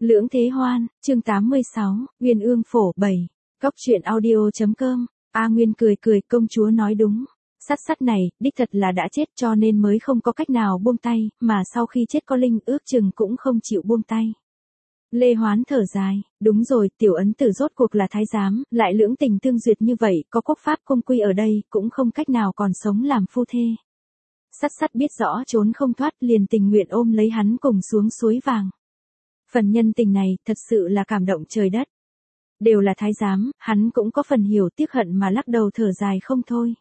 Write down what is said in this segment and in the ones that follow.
Lưỡng Thế Hoan, chương 86, Uyên Ương Phổ 7, Cóc truyện audio.com. A Nguyên cười cười, công chúa nói đúng. Sắt này, đích thật là đã chết cho nên mới không có cách nào buông tay, mà sau khi chết có linh ước chừng cũng không chịu buông tay. Lê Hoán thở dài, đúng rồi, tiểu ấn tử rốt cuộc là thái giám, lại lưỡng tình tương duyệt như vậy, có quốc pháp cung quy ở đây, cũng không cách nào còn sống làm phu thê. Sắt biết rõ trốn không thoát, liền tình nguyện ôm lấy hắn cùng xuống suối vàng. Phần nhân tình này, thật sự là cảm động trời đất. Đều là thái giám, hắn cũng có phần hiểu tiếc hận mà lắc đầu thở dài không thôi.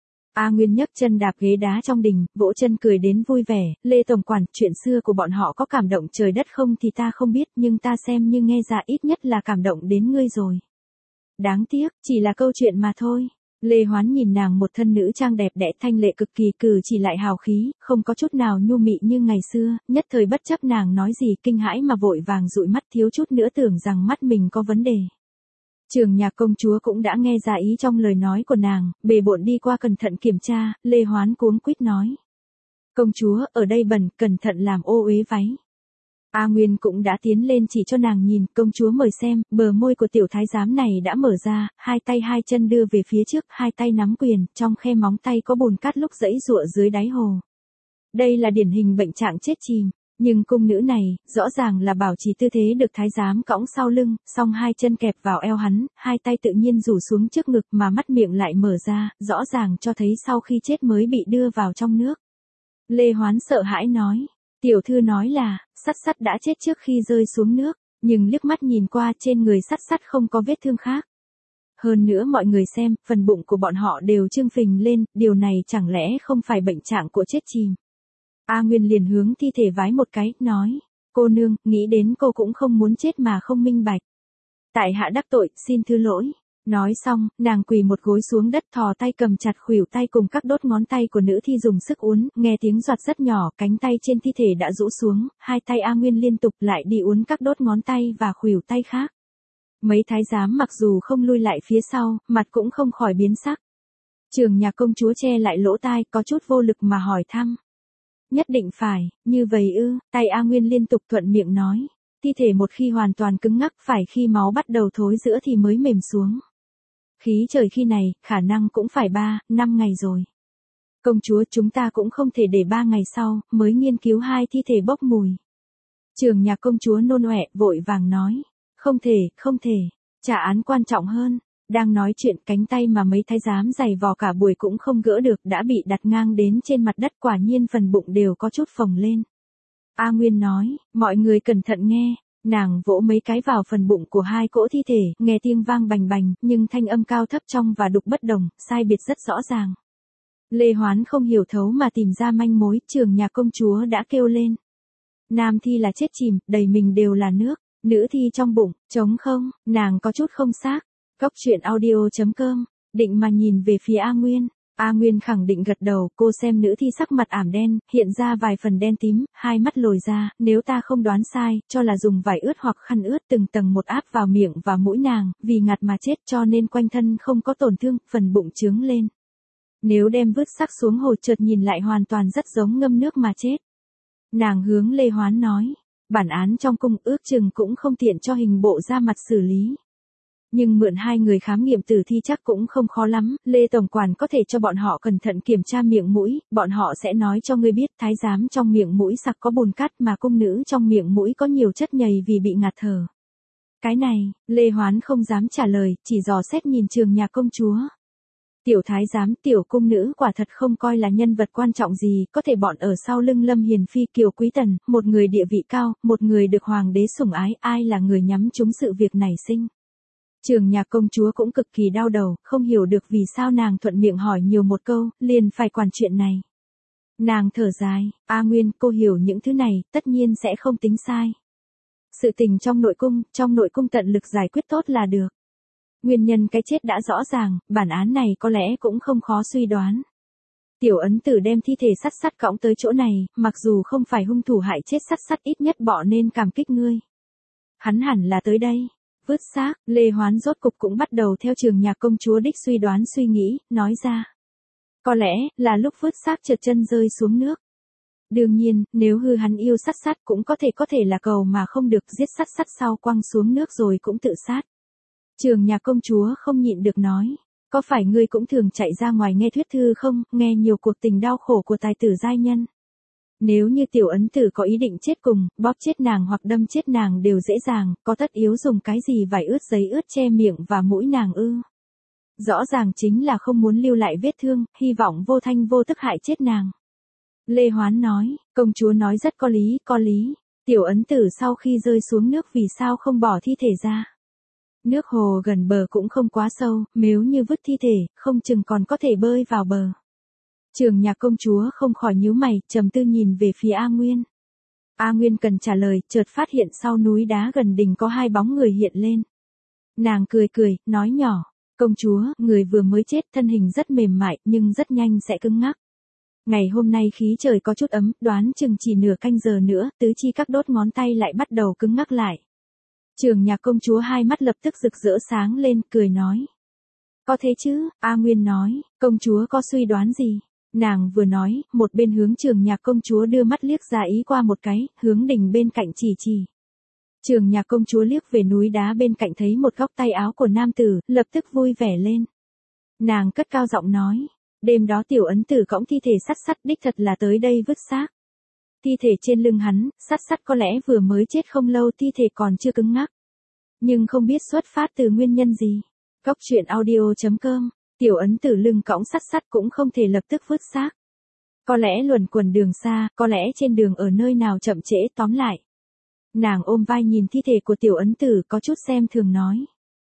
A Nguyên nhấc chân đạp ghế đá trong đình, vỗ chân cười đến vui vẻ, Lê Tổng Quản, chuyện xưa của bọn họ có cảm động trời đất không thì ta không biết, nhưng ta xem như nghe ra ít nhất là cảm động đến ngươi rồi. Đáng tiếc, chỉ là câu chuyện mà thôi. Lê Hoán nhìn nàng một thân nữ trang đẹp đẽ thanh lệ cực kỳ, cử chỉ lại hào khí, không có chút nào nhu mị như ngày xưa, nhất thời bất chấp nàng nói gì kinh hãi mà vội vàng dụi mắt, thiếu chút nữa tưởng rằng mắt mình có vấn đề. Trường Nhạc công chúa cũng đã nghe ra ý trong lời nói của nàng, bề bộn đi qua cẩn thận kiểm tra, Lê Hoán cuống quýt nói. Công chúa, ở đây bẩn, cẩn thận làm ô uế váy. A Nguyên cũng đã tiến lên chỉ cho nàng nhìn, công chúa mời xem, bờ môi của tiểu thái giám này đã mở ra, hai tay hai chân đưa về phía trước, hai tay nắm quyền, trong khe móng tay có bùn cát lúc giãy giụa dưới đáy hồ. Đây là điển hình bệnh trạng chết chìm. Nhưng cung nữ này, rõ ràng là bảo trì tư thế được thái giám cõng sau lưng, song hai chân kẹp vào eo hắn, hai tay tự nhiên rủ xuống trước ngực mà mắt miệng lại mở ra, rõ ràng cho thấy sau khi chết mới bị đưa vào trong nước. Lê Hoán sợ hãi nói, tiểu thư nói là, Sắt đã chết trước khi rơi xuống nước, nhưng liếc mắt nhìn qua trên người Sắt không có vết thương khác. Hơn nữa mọi người xem, phần bụng của bọn họ đều trương phình lên, điều này chẳng lẽ không phải bệnh trạng của chết chìm. A Nguyên liền hướng thi thể vái một cái, nói, cô nương, nghĩ đến cô cũng không muốn chết mà không minh bạch. Tại hạ đắc tội, xin thứ lỗi. Nói xong, nàng quỳ một gối xuống đất thò tay cầm chặt khuỷu tay cùng các đốt ngón tay của nữ thi dùng sức uốn, nghe tiếng giọt rất nhỏ, cánh tay trên thi thể đã rũ xuống, hai tay A Nguyên liên tục lại đi uốn các đốt ngón tay và khuỷu tay khác. Mấy thái giám mặc dù không lui lại phía sau, mặt cũng không khỏi biến sắc. Trường Nhạc công chúa che lại lỗ tai, có chút vô lực mà hỏi thăm. Nhất định phải, như vậy ư, tay A Nguyên liên tục thuận miệng nói. Thi thể một khi hoàn toàn cứng ngắc phải khi máu bắt đầu thối rữa thì mới mềm xuống. Khí trời khi này, khả năng cũng phải 3-5 ngày rồi. Công chúa, chúng ta cũng không thể để 3 ngày sau, mới nghiên cứu hai thi thể bốc mùi. Trường Nhạc công chúa nôn ọe, vội vàng nói. Không thể, trả án quan trọng hơn. Đang nói chuyện, cánh tay mà mấy thái giám giày vò cả buổi cũng không gỡ được đã bị đặt ngang đến trên mặt đất, quả nhiên phần bụng đều có chút phồng lên. A Nguyên nói, mọi người cẩn thận nghe, nàng vỗ mấy cái vào phần bụng của hai cỗ thi thể, nghe tiếng vang bành bành, nhưng thanh âm cao thấp trong và đục bất đồng, sai biệt rất rõ ràng. Lê Hoán không hiểu thấu mà tìm ra manh mối, Trường Nhạc công chúa đã kêu lên. Nam thi là chết chìm, đầy mình đều là nước, nữ thi trong bụng, trống không, nàng có chút không xác. Cóc truyện audio.com, định mà nhìn về phía A Nguyên. A Nguyên khẳng định gật đầu, cô xem nữ thi sắc mặt ảm đen, hiện ra vài phần đen tím, hai mắt lồi ra, nếu ta không đoán sai, cho là dùng vải ướt hoặc khăn ướt từng tầng một áp vào miệng và mũi nàng, vì ngạt mà chết cho nên quanh thân không có tổn thương, phần bụng trướng lên. Nếu đem vứt xác xuống hồ chợt nhìn lại hoàn toàn rất giống ngâm nước mà chết. Nàng hướng Lê Hoán nói, bản án trong cung ước chừng cũng không tiện cho hình bộ ra mặt xử lý. Nhưng mượn hai người khám nghiệm tử thi chắc cũng không khó lắm, Lê Tổng Quản có thể cho bọn họ cẩn thận kiểm tra miệng mũi, bọn họ sẽ nói cho ngươi biết thái giám trong miệng mũi sặc có bùn cát mà cung nữ trong miệng mũi có nhiều chất nhầy vì bị ngạt thở. Cái này, Lê Hoán không dám trả lời, chỉ dò xét nhìn Trường Nhạc công chúa. Tiểu thái giám, tiểu cung nữ quả thật không coi là nhân vật quan trọng gì, có thể bọn ở sau lưng Lâm Hiền Phi Kiều Quý Tần, một người địa vị cao, một người được hoàng đế sủng ái, ai là người nhắm trúng sự việc này sinh. Trường Nhạc công chúa cũng cực kỳ đau đầu, không hiểu được vì sao nàng thuận miệng hỏi nhiều một câu, liền phải quản chuyện này. Nàng thở dài, A Nguyên, cô hiểu những thứ này, tất nhiên sẽ không tính sai. Sự tình trong nội cung tận lực giải quyết tốt là được. Nguyên nhân cái chết đã rõ ràng, bản án này có lẽ cũng không khó suy đoán. Tiểu ấn tử đem thi thể Sắt cõng tới chỗ này, mặc dù không phải hung thủ hại chết Sắt ít nhất bỏ nên cảm kích ngươi. Hắn hẳn là tới đây. Vứt xác, Lê Hoán rốt cục cũng bắt đầu theo Trường Nhạc công chúa đích suy đoán suy nghĩ, nói ra. Có lẽ, là lúc vứt xác trượt chân rơi xuống nước. Đương nhiên, nếu hư hắn yêu sát sát cũng có thể là cầu mà không được, giết sát sát sau quăng xuống nước rồi cũng tự sát. Trường Nhạc công chúa không nhịn được nói, có phải ngươi cũng thường chạy ra ngoài nghe thuyết thư không, nghe nhiều cuộc tình đau khổ của tài tử giai nhân. Nếu như tiểu ấn tử có ý định chết cùng, bóp chết nàng hoặc đâm chết nàng đều dễ dàng, có tất yếu dùng cái gì vải ướt giấy ướt che miệng và mũi nàng ư? Rõ ràng chính là không muốn lưu lại vết thương, hy vọng vô thanh vô tức hại chết nàng. Lê Hoán nói, công chúa nói rất có lý. Tiểu ấn tử sau khi rơi xuống nước vì sao không bỏ thi thể ra? Nước hồ gần bờ cũng không quá sâu, nếu như vứt thi thể, không chừng còn có thể bơi vào bờ. Trường Nhạc công chúa không khỏi nhíu mày, trầm tư nhìn về phía A Nguyên. A Nguyên cần trả lời, chợt phát hiện sau núi đá gần đỉnh có hai bóng người hiện lên. Nàng cười, nói nhỏ, công chúa, người vừa mới chết thân hình rất mềm mại nhưng rất nhanh sẽ cứng ngắc. Ngày hôm nay khí trời có chút ấm, đoán chừng chỉ nửa canh giờ nữa, tứ chi các đốt ngón tay lại bắt đầu cứng ngắc lại. Trường Nhạc công chúa hai mắt lập tức rực rỡ sáng lên, cười nói. Có thế chứ, A Nguyên nói, công chúa có suy đoán gì? Nàng vừa nói, một bên hướng Trường Nhạc công chúa đưa mắt liếc ra ý qua một cái, hướng đỉnh bên cạnh chỉ. Trường Nhạc công chúa liếc về núi đá bên cạnh thấy một góc tay áo của nam tử, lập tức vui vẻ lên. Nàng cất cao giọng nói, đêm đó tiểu ấn tử cõng thi thể sát sát đích thật là tới đây vứt xác. Thi thể trên lưng hắn, sát sát có lẽ vừa mới chết không lâu, thi thể còn chưa cứng ngắc. Nhưng không biết xuất phát từ nguyên nhân gì. Góc truyện audio.com, tiểu ấn tử lưng cõng sát sát cũng không thể lập tức vứt xác. Có lẽ luẩn quẩn đường xa, có lẽ trên đường ở nơi nào chậm trễ, tóm lại. Nàng ôm vai nhìn thi thể của tiểu ấn tử có chút xem thường nói.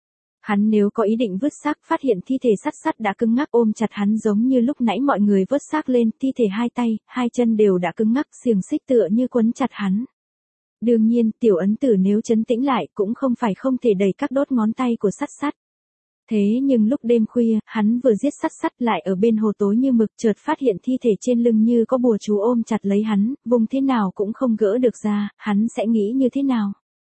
Hắn nếu có ý định vứt xác, phát hiện thi thể sát sát đã cứng ngắc, ôm chặt hắn giống như lúc nãy mọi người vớt xác lên, thi thể hai tay, hai chân đều đã cứng ngắc, xiềng xích tựa như quấn chặt hắn. Đương nhiên, tiểu ấn tử nếu trấn tĩnh lại cũng không phải không thể đẩy các đốt ngón tay của sát sát. Thế nhưng lúc đêm khuya, hắn vừa giết sát sát lại ở bên hồ tối như mực, chợt phát hiện thi thể trên lưng như có bùa chú ôm chặt lấy hắn, vùng thế nào cũng không gỡ được ra, hắn sẽ nghĩ như thế nào?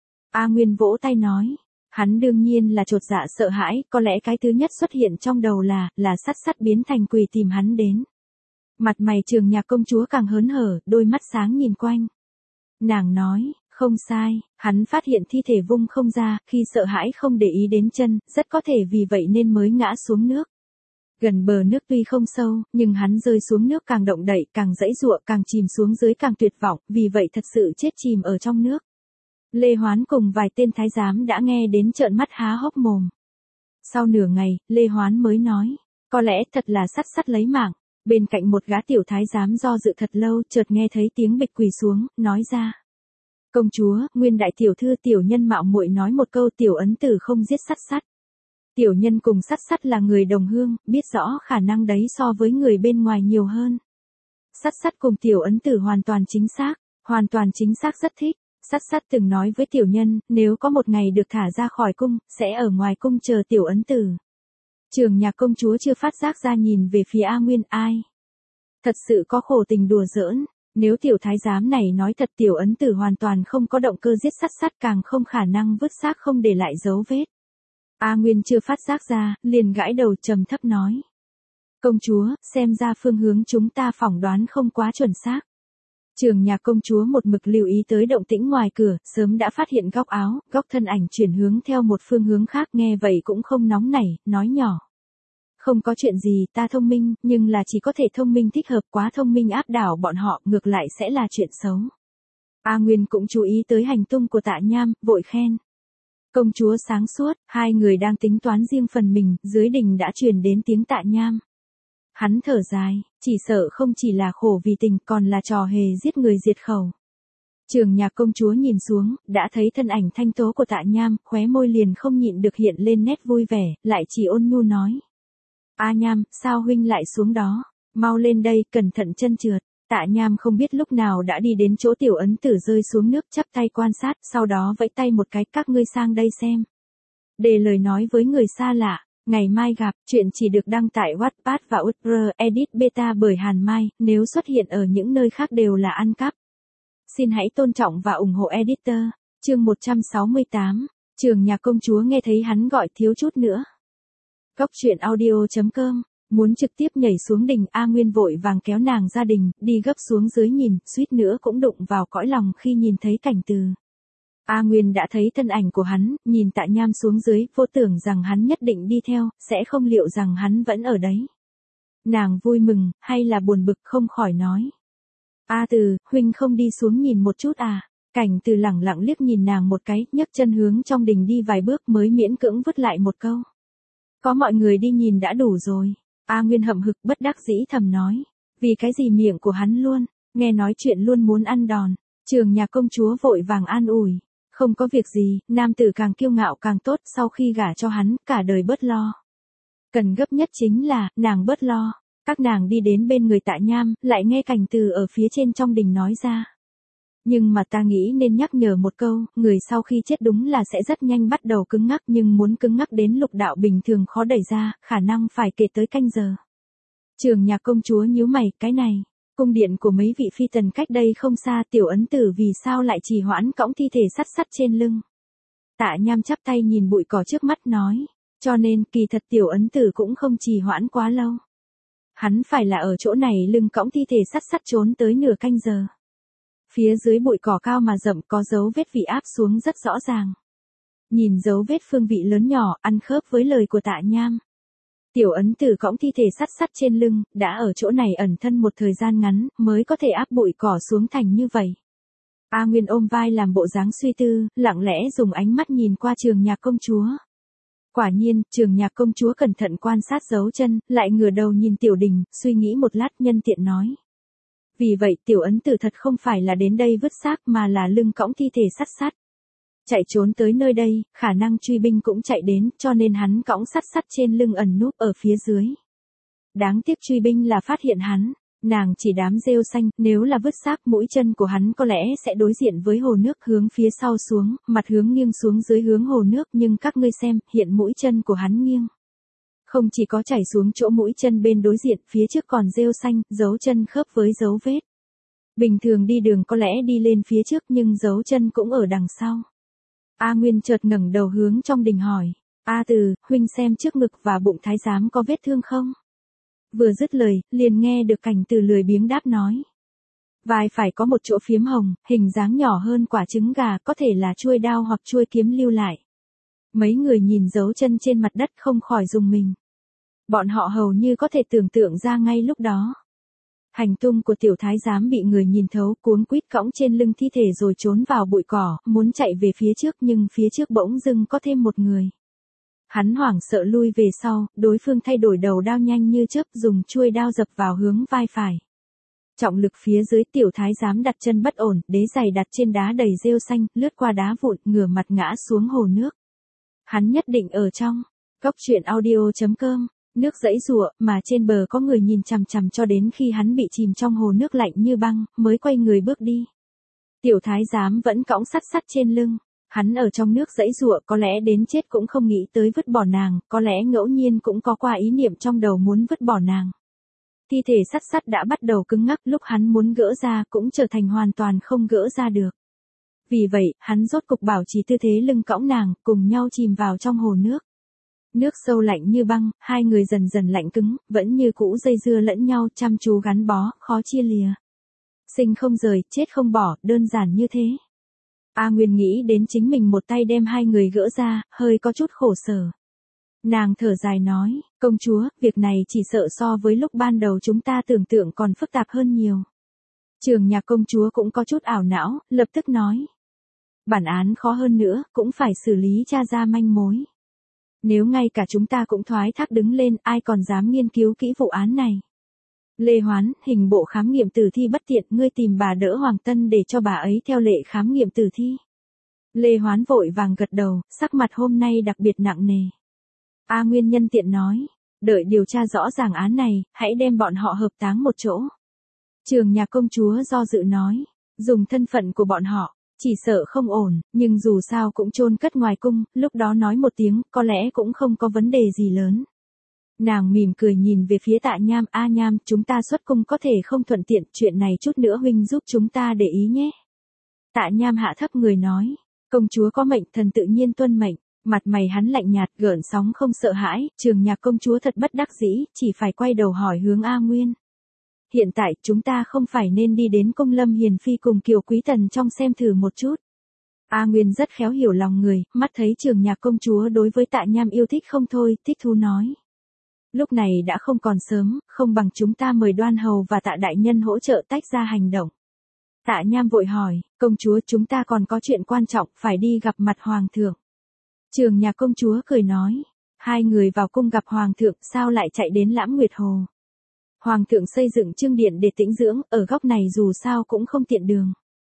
A Nguyên vỗ tay nói. Hắn đương nhiên là chột dạ sợ hãi, có lẽ cái thứ nhất xuất hiện trong đầu là sát sát biến thành quỷ tìm hắn đến. Mặt mày Trường Nhạc công chúa càng hớn hở, đôi mắt sáng nhìn quanh. Nàng nói, không sai, hắn phát hiện thi thể vung không ra, khi sợ hãi không để ý đến chân, rất có thể vì vậy nên mới ngã xuống nước. Gần bờ nước tuy không sâu, nhưng hắn rơi xuống nước càng động đậy, càng giãy giụa, càng chìm xuống dưới càng tuyệt vọng, vì vậy thật sự chết chìm ở trong nước. Lê Hoán cùng vài tên thái giám đã nghe đến trợn mắt há hốc mồm. Sau nửa ngày, Lê Hoán mới nói, có lẽ thật là sát sát lấy mạng. Bên cạnh một gã tiểu thái giám do dự thật lâu, chợt nghe thấy tiếng bịch quỳ xuống, nói ra. Công chúa, nguyên đại tiểu thư tiểu nhân mạo muội nói một câu, tiểu ấn tử không giết sát sát. Tiểu nhân cùng sát sát là người đồng hương, biết rõ khả năng đấy so với người bên ngoài nhiều hơn. Sát sát cùng tiểu ấn tử hoàn toàn chính xác rất thích. Sát sát từng nói với tiểu nhân, nếu có một ngày được thả ra khỏi cung, sẽ ở ngoài cung chờ tiểu ấn tử. Trường Nhạc công chúa chưa phát giác ra nhìn về phía A Nguyên, ai? Thật sự có khổ tình đùa giỡn, nếu tiểu thái giám này nói thật, tiểu ấn tử hoàn toàn không có động cơ giết sát sát, càng không khả năng vứt xác không để lại dấu vết. A Nguyên chưa phát giác ra, liền gãi đầu trầm thấp nói. Công chúa, xem ra phương hướng chúng ta phỏng đoán không quá chuẩn xác. Trường Nhạc công chúa một mực lưu ý tới động tĩnh ngoài cửa, sớm đã phát hiện góc áo, góc thân ảnh chuyển hướng theo một phương hướng khác, nghe vậy cũng không nóng nảy, nói nhỏ. Không có chuyện gì, ta thông minh, nhưng là chỉ có thể thông minh thích hợp, quá thông minh áp đảo bọn họ, ngược lại sẽ là chuyện xấu. A Nguyên cũng chú ý tới hành tung của Tạ Nham, vội khen. Công chúa sáng suốt, hai người đang tính toán riêng phần mình, dưới đình đã truyền đến tiếng Tạ Nham. Hắn thở dài, chỉ sợ không chỉ là khổ vì tình, còn là trò hề giết người diệt khẩu. Trường Nhạc công chúa nhìn xuống, đã thấy thân ảnh thanh tố của Tạ Nham, khóe môi liền không nhịn được hiện lên nét vui vẻ, lại chỉ ôn nhu nói. A Nham, sao huynh lại xuống đó? Mau lên đây, cẩn thận chân trượt. Tạ Nham không biết lúc nào đã đi đến chỗ tiểu ấn tử rơi xuống nước, chắp tay quan sát, sau đó vẫy tay một cái, các ngươi sang đây xem. Để lời nói với người xa lạ. Ngày mai gặp, chuyện chỉ được đăng tại Wattpad và Utr Edit Beta bởi Hàn Mai, nếu xuất hiện ở những nơi khác đều là ăn cắp. Xin hãy tôn trọng và ủng hộ editor. Chương 168, Trường Nhạc công chúa nghe thấy hắn gọi thiếu chút nữa. Góc truyện audio.com Muốn trực tiếp nhảy xuống đình, A Nguyên vội vàng kéo nàng ra đình, đi gấp xuống dưới nhìn, suýt nữa cũng đụng vào cõi lòng khi nhìn thấy Cảnh Từ. A Nguyên đã thấy thân ảnh của hắn, nhìn Tạ Nham xuống dưới, vô tưởng rằng hắn nhất định đi theo, sẽ không liệu rằng hắn vẫn ở đấy. Nàng vui mừng, hay là buồn bực không khỏi nói. A Từ, huynh không đi xuống nhìn một chút à? Cảnh Từ lẳng lặng liếc nhìn nàng một cái, nhấc chân hướng trong đình đi vài bước mới miễn cưỡng vứt lại một câu. Có mọi người đi nhìn đã đủ rồi. A Nguyên hậm hực bất đắc dĩ thầm nói. Vì cái gì miệng của hắn luôn, nghe nói chuyện luôn muốn ăn đòn. Trường nhà công chúa vội vàng an ủi. Không có việc gì, nam tử càng kiêu ngạo càng tốt, sau khi gả cho hắn, cả đời bớt lo. Cần gấp nhất chính là, nàng bớt lo. Các nàng đi đến bên người Tạ Nham, lại nghe Cảnh Từ ở phía trên trong đình nói ra. Nhưng mà ta nghĩ nên nhắc nhở một câu, người sau khi chết đúng là sẽ rất nhanh bắt đầu cứng ngắc, nhưng muốn cứng ngắc đến lục đạo bình thường khó đẩy ra, khả năng phải kể tới canh giờ. Trường nhà công chúa nhíu mày, cái này, cung điện của mấy vị phi tần cách đây không xa, Tiểu Ấn Tử vì sao lại trì hoãn cõng thi thể sắt sắt trên lưng. Tạ Nham chắp tay nhìn bụi cỏ trước mắt nói, cho nên kỳ thật Tiểu Ấn Tử cũng không trì hoãn quá lâu. Hắn phải là ở chỗ này lưng cõng thi thể sắt sắt trốn tới nửa canh giờ. Phía dưới bụi cỏ cao mà rậm có dấu vết vị áp xuống rất rõ ràng. Nhìn dấu vết phương vị lớn nhỏ ăn khớp với lời của Tạ Nham. Tiểu Ấn Tử cõng thi thể sắt sắt trên lưng, đã ở chỗ này ẩn thân một thời gian ngắn, mới có thể áp bụi cỏ xuống thành như vậy. A Nguyên ôm vai làm bộ dáng suy tư, lặng lẽ dùng ánh mắt nhìn qua Trường Nhạc công chúa. Quả nhiên, Trường Nhạc công chúa cẩn thận quan sát dấu chân, lại ngửa đầu nhìn Tiểu Đình, suy nghĩ một lát nhân tiện nói. Vì vậy Tiểu Ấn Tử thật không phải là đến đây vứt xác mà là lưng cõng thi thể sắt sắt. Chạy trốn tới nơi đây, khả năng truy binh cũng chạy đến, cho nên hắn cõng sắt sắt trên lưng ẩn núp ở phía dưới. Đáng tiếc truy binh là phát hiện hắn, nàng chỉ đám rêu xanh, nếu là vứt xác mũi chân của hắn có lẽ sẽ đối diện với hồ nước hướng phía sau xuống, mặt hướng nghiêng xuống dưới hướng hồ nước, nhưng các ngươi xem, hiện mũi chân của hắn nghiêng. Không chỉ có chảy xuống chỗ mũi chân bên đối diện, phía trước còn rêu xanh, dấu chân khớp với dấu vết. Bình thường đi đường có lẽ đi lên phía trước nhưng dấu chân cũng ở đằng sau. A Nguyên chợt ngẩng đầu hướng trong đình hỏi. A Từ, huynh xem trước ngực và bụng thái giám có vết thương không? Vừa dứt lời, liền nghe được Cảnh Từ lười biếng đáp nói. Vai phải có một chỗ phiếm hồng, hình dáng nhỏ hơn quả trứng gà, có thể là chuôi đao hoặc chuôi kiếm lưu lại. Mấy người nhìn dấu chân trên mặt đất không khỏi rùng mình. Bọn họ hầu như có thể tưởng tượng ra ngay lúc đó. Hành tung của tiểu thái giám bị người nhìn thấu, cuống quýt cõng trên lưng thi thể rồi trốn vào bụi cỏ, muốn chạy về phía trước nhưng phía trước bỗng dưng có thêm một người. Hắn hoảng sợ lui về sau, đối phương thay đổi đầu đao nhanh như chớp, dùng chuôi đao dập vào hướng vai phải. Trọng lực phía dưới, tiểu thái giám đặt chân bất ổn, đế giày đặt trên đá đầy rêu xanh, lướt qua đá vụn, ngửa mặt ngã xuống hồ nước. Hắn nhất định ở trong. Cốc truyện audio.com. Nước dãy rụa, mà trên bờ có người nhìn chằm chằm cho đến khi hắn bị chìm trong hồ nước lạnh như băng, mới quay người bước đi. Tiểu thái giám vẫn cõng sắt sắt trên lưng. Hắn ở trong nước dãy rụa có lẽ đến chết cũng không nghĩ tới vứt bỏ nàng, có lẽ ngẫu nhiên cũng có qua ý niệm trong đầu muốn vứt bỏ nàng. Thi thể sắt sắt đã bắt đầu cứng ngắc, lúc hắn muốn gỡ ra cũng trở thành hoàn toàn không gỡ ra được. Vì vậy, hắn rốt cục bảo trì tư thế lưng cõng nàng, cùng nhau chìm vào trong hồ nước. Nước sâu lạnh như băng, hai người dần dần lạnh cứng, vẫn như cũ dây dưa lẫn nhau, chăm chú gắn bó, khó chia lìa. Sinh không rời, chết không bỏ, đơn giản như thế. A Nguyên nghĩ đến chính mình một tay đem hai người gỡ ra, hơi có chút khổ sở. Nàng thở dài nói, công chúa, việc này chỉ sợ so với lúc ban đầu chúng ta tưởng tượng còn phức tạp hơn nhiều. Trường Nhạc công chúa cũng có chút ảo não, lập tức nói. Bản án khó hơn nữa, cũng phải xử lý tra ra manh mối. Nếu ngay cả chúng ta cũng thoái thác đứng lên, ai còn dám nghiên cứu kỹ vụ án này. Lê Hoán, hình bộ khám nghiệm tử thi bất tiện, ngươi tìm bà đỡ Hoàng Tân để cho bà ấy theo lệ khám nghiệm tử thi. Lê Hoán vội vàng gật đầu, sắc mặt hôm nay đặc biệt nặng nề. A Nguyên nhân tiện nói, đợi điều tra rõ ràng án này, hãy đem bọn họ hợp táng một chỗ. Trường Nhạc công chúa do dự nói, dùng thân phận của bọn họ, chỉ sợ không ổn, nhưng dù sao cũng chôn cất ngoài cung, lúc đó nói một tiếng, có lẽ cũng không có vấn đề gì lớn. Nàng mỉm cười nhìn về phía Tạ Nham, A Nham, chúng ta xuất cung có thể không thuận tiện, chuyện này chút nữa huynh giúp chúng ta để ý nhé. Tạ Nham hạ thấp người nói, công chúa có mệnh, thần tự nhiên tuân mệnh. Mặt mày hắn lạnh nhạt, gợn sóng không sợ hãi, Trường Nhạc công chúa thật bất đắc dĩ, chỉ phải quay đầu hỏi hướng A Nguyên. Hiện tại, chúng ta không phải nên đi đến cung Lâm Hiền Phi cùng Kiều Quý Tần trong xem thử một chút. A Nguyên rất khéo hiểu lòng người, mắt thấy Trường Nhạc công chúa đối với Tạ Nham yêu thích không thôi, thích thú nói. Lúc này đã không còn sớm, không bằng chúng ta mời Đoan Hầu và Tạ đại nhân hỗ trợ tách ra hành động. Tạ Nham vội hỏi, công chúa chúng ta còn có chuyện quan trọng, phải đi gặp mặt Hoàng thượng. Trường Nhạc công chúa cười nói, hai người vào cung gặp Hoàng thượng, sao lại chạy đến Lãm Nguyệt Hồ. Hoàng thượng xây dựng trương điện để tĩnh dưỡng, ở góc này dù sao cũng không tiện đường.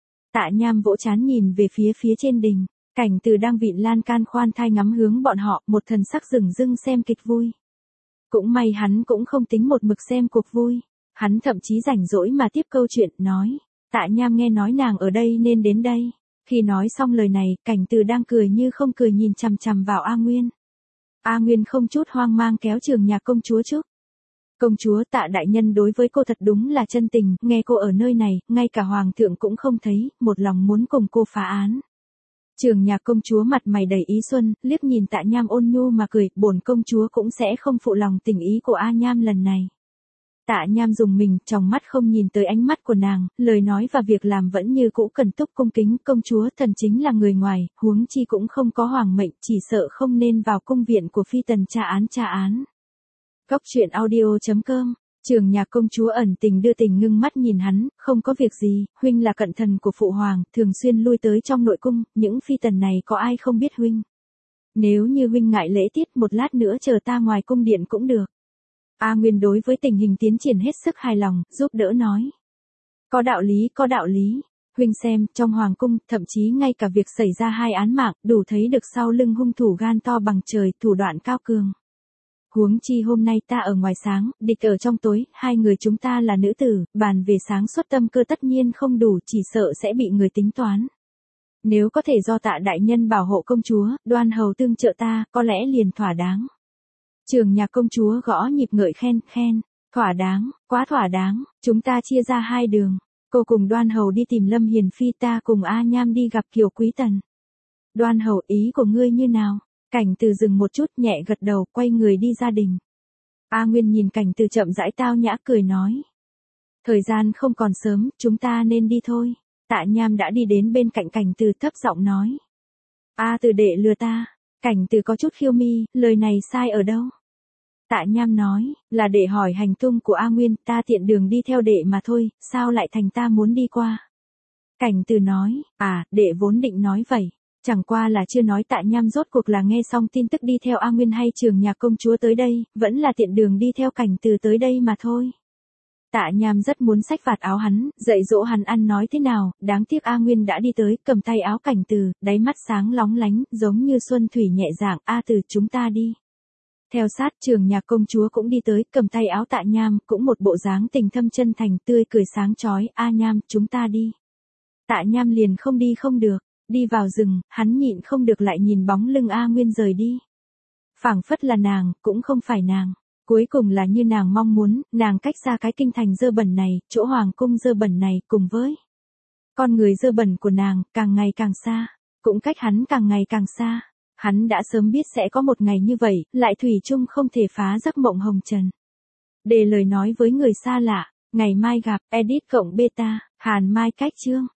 Tạ Nham vỗ trán nhìn về phía trên đình, Cảnh Từ đang vịn lan can khoan thai ngắm hướng bọn họ, một thần sắc dửng dưng xem kịch vui. Cũng may hắn cũng không tính một mực xem cuộc vui, hắn thậm chí rảnh rỗi mà tiếp câu chuyện, nói, Tạ Nham nghe nói nàng ở đây nên đến đây. Khi nói xong lời này, Cảnh Từ đang cười như không cười nhìn chằm chằm vào A Nguyên. A Nguyên không chút hoang mang kéo Trường Nhạc công chúa trước. Công chúa, Tạ đại nhân đối với cô thật đúng là chân tình, nghe cô ở nơi này, ngay cả Hoàng thượng cũng không thấy, một lòng muốn cùng cô phá án. Trường Nhạc công chúa mặt mày đầy ý xuân, liếc nhìn Tạ Nham ôn nhu mà cười, bổn công chúa cũng sẽ không phụ lòng tình ý của A Nham lần này. Tạ Nham dùng mình, trong mắt không nhìn tới ánh mắt của nàng, lời nói và việc làm vẫn như cũ cần túc cung kính, công chúa thần chính là người ngoài, huống chi cũng không có hoàng mệnh, chỉ sợ không nên vào cung viện của phi tần tra án. Góc truyện audio.com. Trường Nhạc công chúa ẩn tình đưa tình ngưng mắt nhìn hắn, không có việc gì, huynh là cận thần của phụ hoàng, thường xuyên lui tới trong nội cung, những phi tần này có ai không biết huynh. Nếu như huynh ngại lễ tiết, một lát nữa chờ ta ngoài cung điện cũng được. A Nguyên đối với tình hình tiến triển hết sức hài lòng, giúp đỡ nói. Có đạo lý. Huynh xem, trong hoàng cung, thậm chí ngay cả việc xảy ra 2 án mạng, đủ thấy được sau lưng hung thủ gan to bằng trời, thủ đoạn cao cường. Huống chi hôm nay ta ở ngoài sáng, địch ở trong tối, 2 người chúng ta là nữ tử, bàn về sáng suốt tâm cơ tất nhiên không đủ, chỉ sợ sẽ bị người tính toán. Nếu có thể do Tạ đại nhân bảo hộ công chúa, Đoan hầu tương trợ ta, có lẽ liền thỏa đáng. Trường Nhạc công chúa gõ nhịp ngợi khen, thỏa đáng, quá thỏa đáng, chúng ta chia ra 2 đường. Cô cùng Đoan hầu đi tìm Lâm Hiền Phi, ta cùng A Nham đi gặp Kiều Quý Tần. Đoan hầu, ý của ngươi như nào? Cảnh Từ dừng một chút, nhẹ gật đầu, quay người đi ra đình. A Nguyên nhìn Cảnh Từ chậm rãi tao nhã cười nói. Thời gian không còn sớm, chúng ta nên đi thôi. Tạ Nham đã đi đến bên cạnh Cảnh Từ thấp giọng nói. A Từ đệ lừa ta. Cảnh Từ có chút khiêu mi, lời này sai ở đâu? Tạ Nham nói, là đệ hỏi hành tung của A Nguyên, ta tiện đường đi theo đệ mà thôi, sao lại thành ta muốn đi qua? Cảnh Từ nói, đệ vốn định nói vậy. Chẳng qua là chưa nói. Tạ Nham rốt cuộc là nghe xong tin tức đi theo A Nguyên hay Trường Nhạc công chúa tới đây, vẫn là tiện đường đi theo Cảnh Từ tới đây mà thôi. Tạ Nham rất muốn xách vạt áo hắn, dạy dỗ hắn ăn nói thế nào, đáng tiếc A Nguyên đã đi tới, cầm tay áo Cảnh Từ, đáy mắt sáng lóng lánh, giống như xuân thủy nhẹ dạng, A Từ chúng ta đi. Theo sát, Trường Nhạc công chúa cũng đi tới, cầm tay áo Tạ Nham, cũng một bộ dáng tình thâm chân thành, tươi cười sáng chói, A Nham, chúng ta đi. Tạ Nham liền không đi không được. Đi vào rừng, hắn nhịn không được lại nhìn bóng lưng A Nguyên rời đi. Phảng phất là nàng, cũng không phải nàng. Cuối cùng là như nàng mong muốn, nàng cách xa cái kinh thành dơ bẩn này, chỗ hoàng cung dơ bẩn này, cùng với con người dơ bẩn của nàng, càng ngày càng xa. Cũng cách hắn càng ngày càng xa. Hắn đã sớm biết sẽ có một ngày như vậy, lại thủy chung không thể phá giấc mộng hồng trần. Để lời nói với người xa lạ, ngày mai gặp, edit cộng beta, Hàn Mai cách chương.